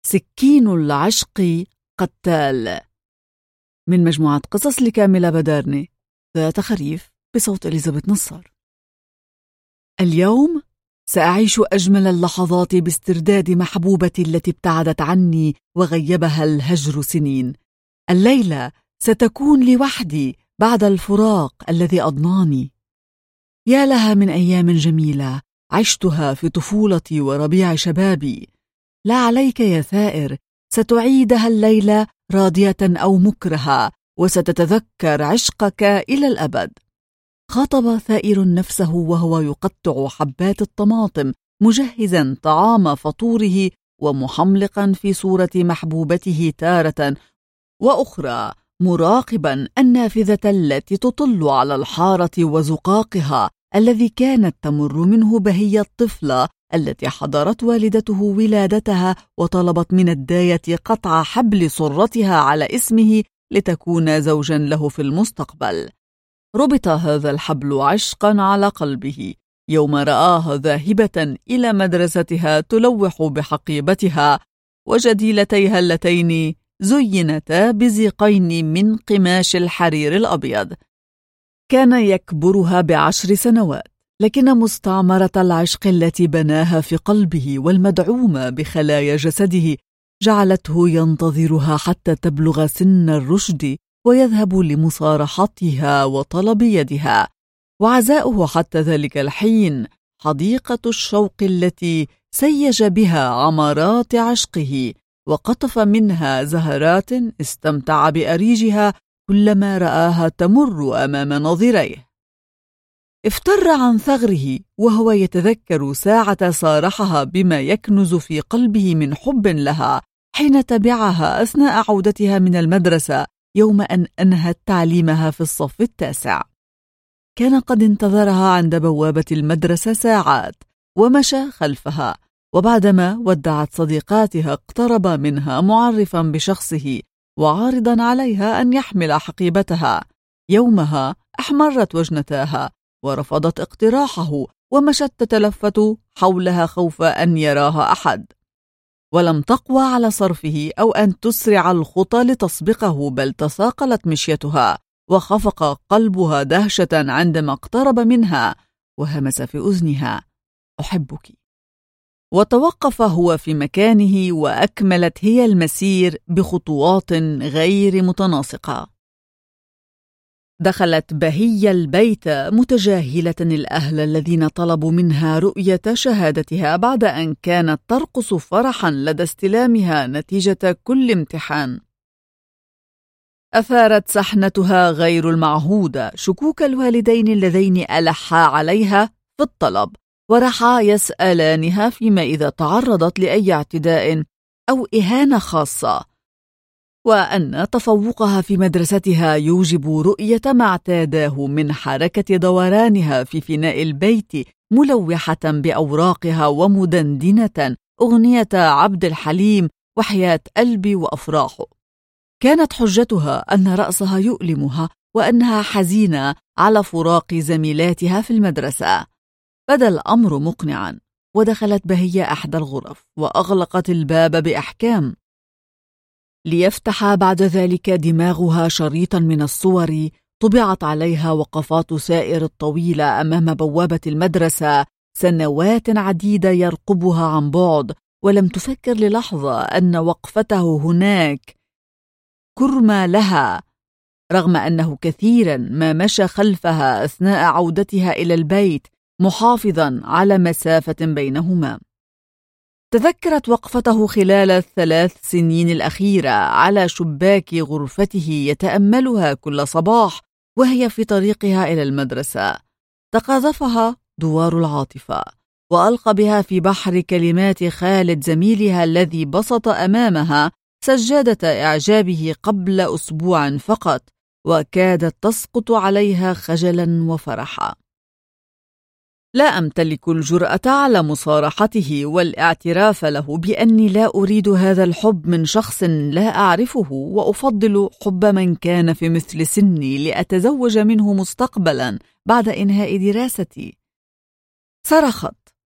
سكين العشق قتال، من مجموعة قصص لكاملة بدارني، ذات خريف، بصوت إليزابيث نصار. اليوم سأعيش أجمل اللحظات باسترداد محبوبتي التي ابتعدت عني وغيبها الهجر سنين. الليلة ستكون لوحدي بعد الفراق الذي أضناني. يا لها من أيام جميلة عشتها في طفولتي وربيع شبابي. لا عليك يا ثائر، ستعيدها الليلة راضية أو مكرهة، وستتذكر عشقك إلى الأبد. خاطب ثائر نفسه وهو يقطع حبات الطماطم، مجهزا طعام فطوره ومحملقا في صورة محبوبته تارة، وأخرى مراقبا النافذة التي تطل على الحارة وزقاقها الذي كانت تمر منه بهي الطفلة التي حضرت والدته ولادتها وطلبت من الداية قطع حبل سرتها على اسمه لتكون زوجا له في المستقبل. ربط هذا الحبل عشقا على قلبه يوم رآها ذاهبة إلى مدرستها تلوح بحقيبتها وجديلتيها اللتين زينتا بزيقين من قماش الحرير الأبيض. كان يكبرها ب10 سنوات، لكن مستعمرة العشق التي بناها في قلبه والمدعومة بخلايا جسده جعلته ينتظرها حتى تبلغ سن الرشد ويذهب لمصارحتها وطلب يدها. وعزاؤه حتى ذلك الحين حديقة الشوق التي سيج بها عمرات عشقه وقطف منها زهرات استمتع بأريجها كلما رآها تمر أمام نظريه. افتر عن ثغره وهو يتذكر ساعة صارحها بما يكنز في قلبه من حب لها حين تبعها أثناء عودتها من المدرسة يوم أن أنهت تعليمها في الصف التاسع. كان قد انتظرها عند بوابة المدرسة ساعات ومشى خلفها، وبعدما ودعت صديقاتها اقترب منها معرفا بشخصه وعارضا عليها أن يحمل حقيبتها. يومها أحمرت وجنتاها ورفضت اقتراحه ومشت تتلفت حولها خوف أن يراها أحد، ولم تقوى على صرفه أو أن تسرع الخطى لتسبقه، بل تثاقلت مشيتها وخفق قلبها دهشة عندما اقترب منها وهمس في أذنها: أحبك. وتوقف هو في مكانه وأكملت هي المسير بخطوات غير متناسقة. دخلت بهية البيت متجاهلة الأهل الذين طلبوا منها رؤية شهادتها بعد أن كانت ترقص فرحا لدى استلامها نتيجة كل امتحان. أثارت سحنتها غير المعهودة شكوك الوالدين اللذين ألحا عليها في الطلب، ورحا يسألانها فيما إذا تعرضت لأي اعتداء أو إهانة خاصة، وأن تفوقها في مدرستها يوجب رؤية ما اعتاداه من حركة دورانها في فناء البيت ملوحة بأوراقها ومدندنة أغنية عبد الحليم وحياة قلبي وأفراحه. كانت حجتها أن رأسها يؤلمها وأنها حزينة على فراق زميلاتها في المدرسة. بدا الأمر مقنعا، ودخلت بهية أحدى الغرف وأغلقت الباب بإحكام، ليفتح بعد ذلك دماغها شريطا من الصور طبعت عليها وقفات سائر الطويلة أمام بوابة المدرسة سنوات عديدة يرقبها عن بعد، ولم تفكر للحظة أن وقفته هناك كرمة لها، رغم أنه كثيرا ما مشى خلفها أثناء عودتها إلى البيت محافظا على مسافة بينهما. تذكرت وقفته خلال ال3 سنين الأخيرة على شباك غرفته يتأملها كل صباح وهي في طريقها إلى المدرسة. تقاذفها دوار العاطفة وألقى بها في بحر كلمات خالد زميلها الذي بسط أمامها سجادة إعجابه قبل أسبوع فقط، وكادت تسقط عليها خجلا وفرحا. لا أمتلك الجرأة على مصارحته والاعتراف له بأني لا أريد هذا الحب من شخص لا أعرفه، وأفضل حب من كان في مثل سني لأتزوج منه مستقبلا بعد إنهاء دراستي. صرخت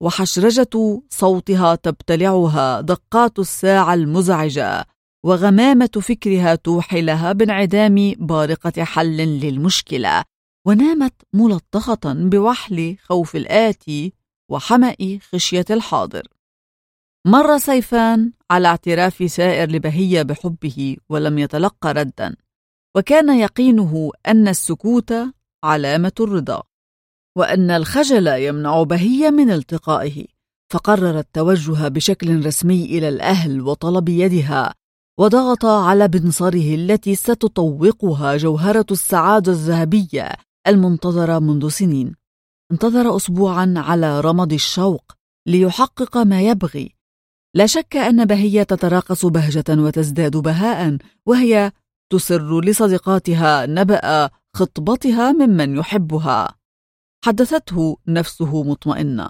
وحشرجة صوتها تبتلعها دقات الساعة المزعجة، وغمامة فكرها توحي لها بانعدام بارقة حل للمشكلة، ونامت ملطخة بوحل خوف الآتي وحمأ خشية الحاضر. مر سيفان على اعتراف سائر لبهية بحبه ولم يتلقى ردا، وكان يقينه أن السكوت علامة الرضا، وأن الخجل يمنع بهية من التقائه، فقرر التوجه بشكل رسمي إلى الأهل وطلب يدها، وضغط على بنصره التي ستطوقها جوهرة السعادة الذهبية المنتظرة منذ سنين. انتظر أسبوعا على رمض الشوق ليحقق ما يبغي. لا شك أن بهية تتراقص بهجة وتزداد بهاء، وهي تسر لصديقاتها نبأ خطبتها ممن يحبها. حدثته نفسه مطمئنة.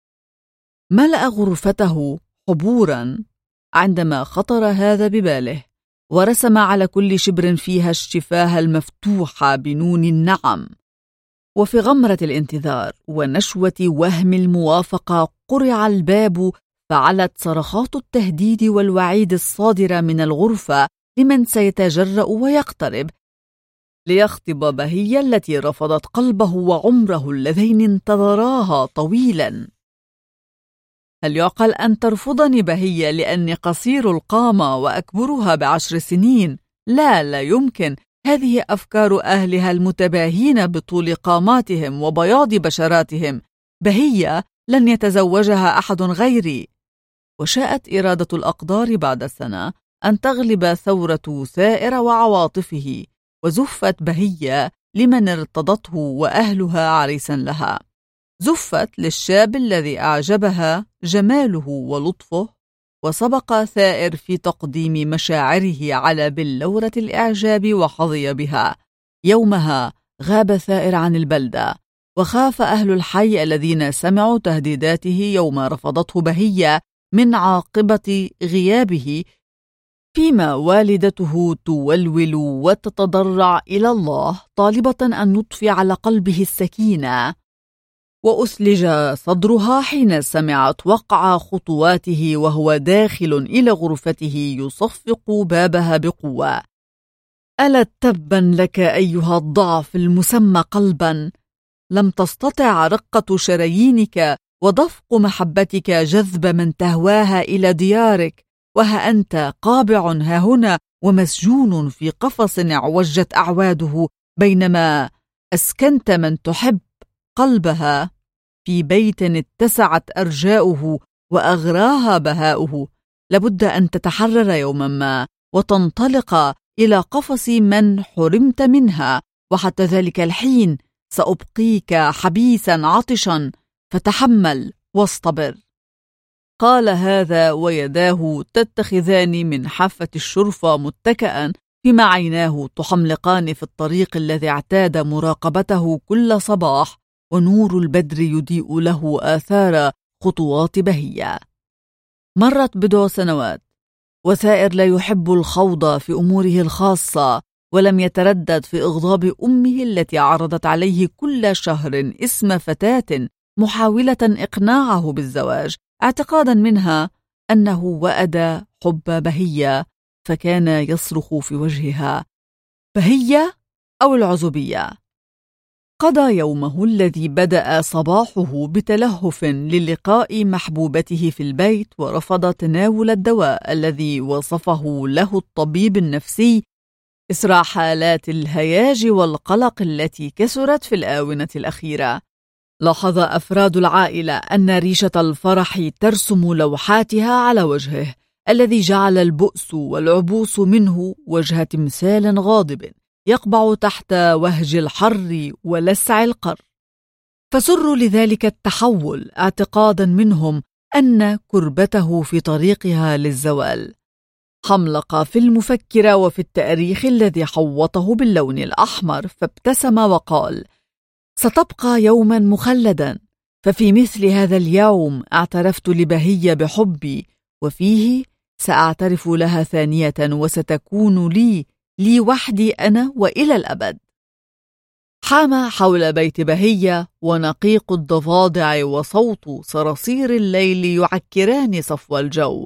ملأ غرفته حبورا عندما خطر هذا بباله، ورسم على كل شبر فيها الشفاه المفتوحة بنون النعم. وفي غمرة الانتظار ونشوة وهم الموافقة قرع الباب، فعلت صرخات التهديد والوعيد الصادرة من الغرفة لمن سيتجرأ ويقترب ليخطب بهية التي رفضت قلبه وعمره اللذين انتظراها طويلا. هل يعقل أن ترفضني بهية لأني قصير القامة وأكبرها ب10 سنين؟ لا يمكن. هذه أفكار أهلها المتباهين بطول قاماتهم وبياض بشراتهم. بهية لن يتزوجها أحد غيري. وشاءت إرادة الأقدار بعد سنة أن تغلب ثورة سائر وعواطفه، وزفت بهية لمن ارتضته وأهلها عريسا لها. زفت للشاب الذي أعجبها جماله ولطفه، وسبق ثائر في تقديم مشاعره على بلورة الإعجاب وحظي بها. يومها غاب ثائر عن البلدة، وخاف أهل الحي الذين سمعوا تهديداته يوم رفضته بهية من عاقبة غيابه، فيما والدته تولول وتتضرع إلى الله طالبة أن يضفي على قلبه السكينة. وأثلج صدرها حين سمعت وقع خطواته وهو داخل إلى غرفته يصفق بابها بقوة. ألا تبا لك أيها الضعف المسمى قلبا، لم تستطع رقة شرايينك ودفق محبتك جذب من تهواها إلى ديارك، وها أنت قابع هاهنا ومسجون في قفص اعوجت أعواده، بينما أسكنت من تحب قلبها في بيت اتسعت أرجاؤه وأغراها بهاؤه. لابد أن تتحرر يوما ما وتنطلق إلى قفص من حرمت منها، وحتى ذلك الحين سأبقيك حبيسا عطشا، فتحمل واصطبر. قال هذا ويداه تتخذان من حافة الشرفة متكئا، فيما عيناه تحملقان في الطريق الذي اعتاد مراقبته كل صباح، ونور البدر يضيء له آثار خطوات بهية. مرت بضع سنوات، وثائر لا يحب الخوض في أموره الخاصة، ولم يتردد في إغضاب أمه التي عرضت عليه كل شهر اسم فتاة محاولة إقناعه بالزواج، اعتقادا منها أنه وأد حب بهية، فكان يصرخ في وجهها: بهية أو العزوبية؟ قضى يومه الذي بدأ صباحه بتلهف للقاء محبوبته في البيت، ورفض تناول الدواء الذي وصفه له الطبيب النفسي إثر حالات الهياج والقلق التي كثرت في الآونة الأخيرة. لاحظ أفراد العائلة أن ريشة الفرح ترسم لوحاتها على وجهه، الذي جعل البؤس والعبوس منه وجه تمثال غاضب يقبع تحت وهج الحر ولسع القر. فسروا لذلك التحول، اعتقادا منهم أن كربته في طريقها للزوال. حملق في المفكرة وفي التاريخ الذي حوطه باللون الأحمر، فابتسم وقال: ستبقى يوما مخلدا، ففي مثل هذا اليوم اعترفت لبهية بحبي، وفيه سأعترف لها ثانية، وستكون لي وحدي أنا وإلى الأبد. حام حول بيت بهية، ونقيق الضفادع وصوت صراصير الليل يعكران صفو الجو،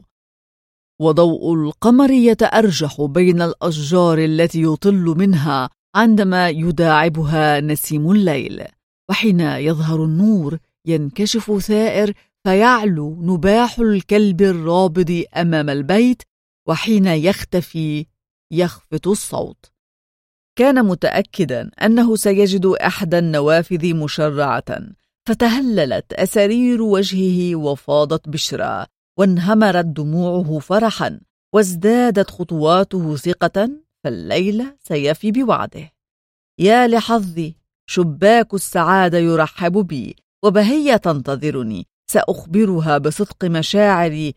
وضوء القمر يتأرجح بين الأشجار التي يطل منها عندما يداعبها نسيم الليل. وحين يظهر النور ينكشف ثائر فيعلو نباح الكلب الرابض أمام البيت، وحين يختفي يخفت الصوت. كان متأكدا أنه سيجد إحدى النوافذ مشرعة، فتهللت أسارير وجهه وفاضت بشرى، وانهمرت دموعه فرحا، وازدادت خطواته ثقة، فالليلة سيفي بوعده. يا لحظي، شباك السعادة يرحب بي، وبهية تنتظرني، سأخبرها بصدق مشاعري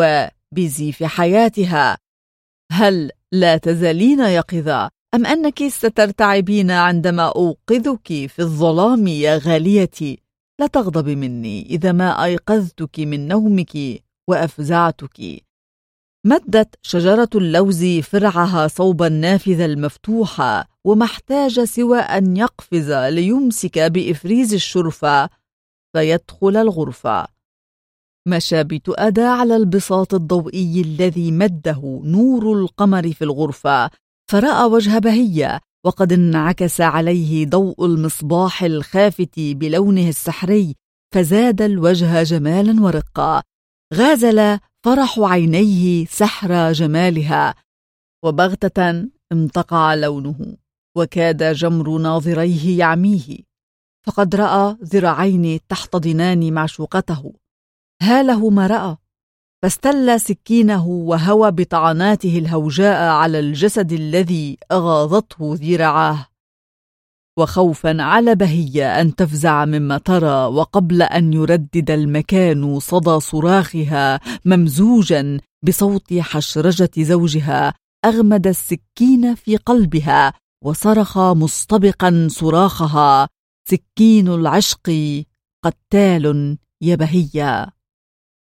وبزيف حياتها. هل لا تزالين يقظة، أم أنك سترتعبين عندما أوقظك في الظلام يا غاليتي؟ لا تغضبي مني إذا ما أيقظتك من نومك وأفزعتك. مدت شجرة اللوز فرعها صوب النافذة المفتوحة، وما احتاج سوى أن يقفز ليمسك بإفريز الشرفة فيدخل الغرفة. مشى بتؤدى على البساط الضوئي الذي مده نور القمر في الغرفة، فرأى وجه بهية، وقد انعكس عليه ضوء المصباح الخافت بلونه السحري، فزاد الوجه جمالا ورقة. غازل فرح عينيه سحر جمالها، وبغتة امتقع لونه، وكاد جمر ناظريه يعميه، فقد رأى ذراعين تحتضنان معشوقته. هاله ما رأى، فاستل سكينه وهوى بطعناته الهوجاء على الجسد الذي أغاظته ذراعاه. وخوفا على بهية أن تفزع مما ترى، وقبل أن يردد المكان صدى صراخها ممزوجا بصوت حشرجة زوجها، أغمد السكين في قلبها وصرخ مستبقا صراخها: سكين العشق قتال يا بهية.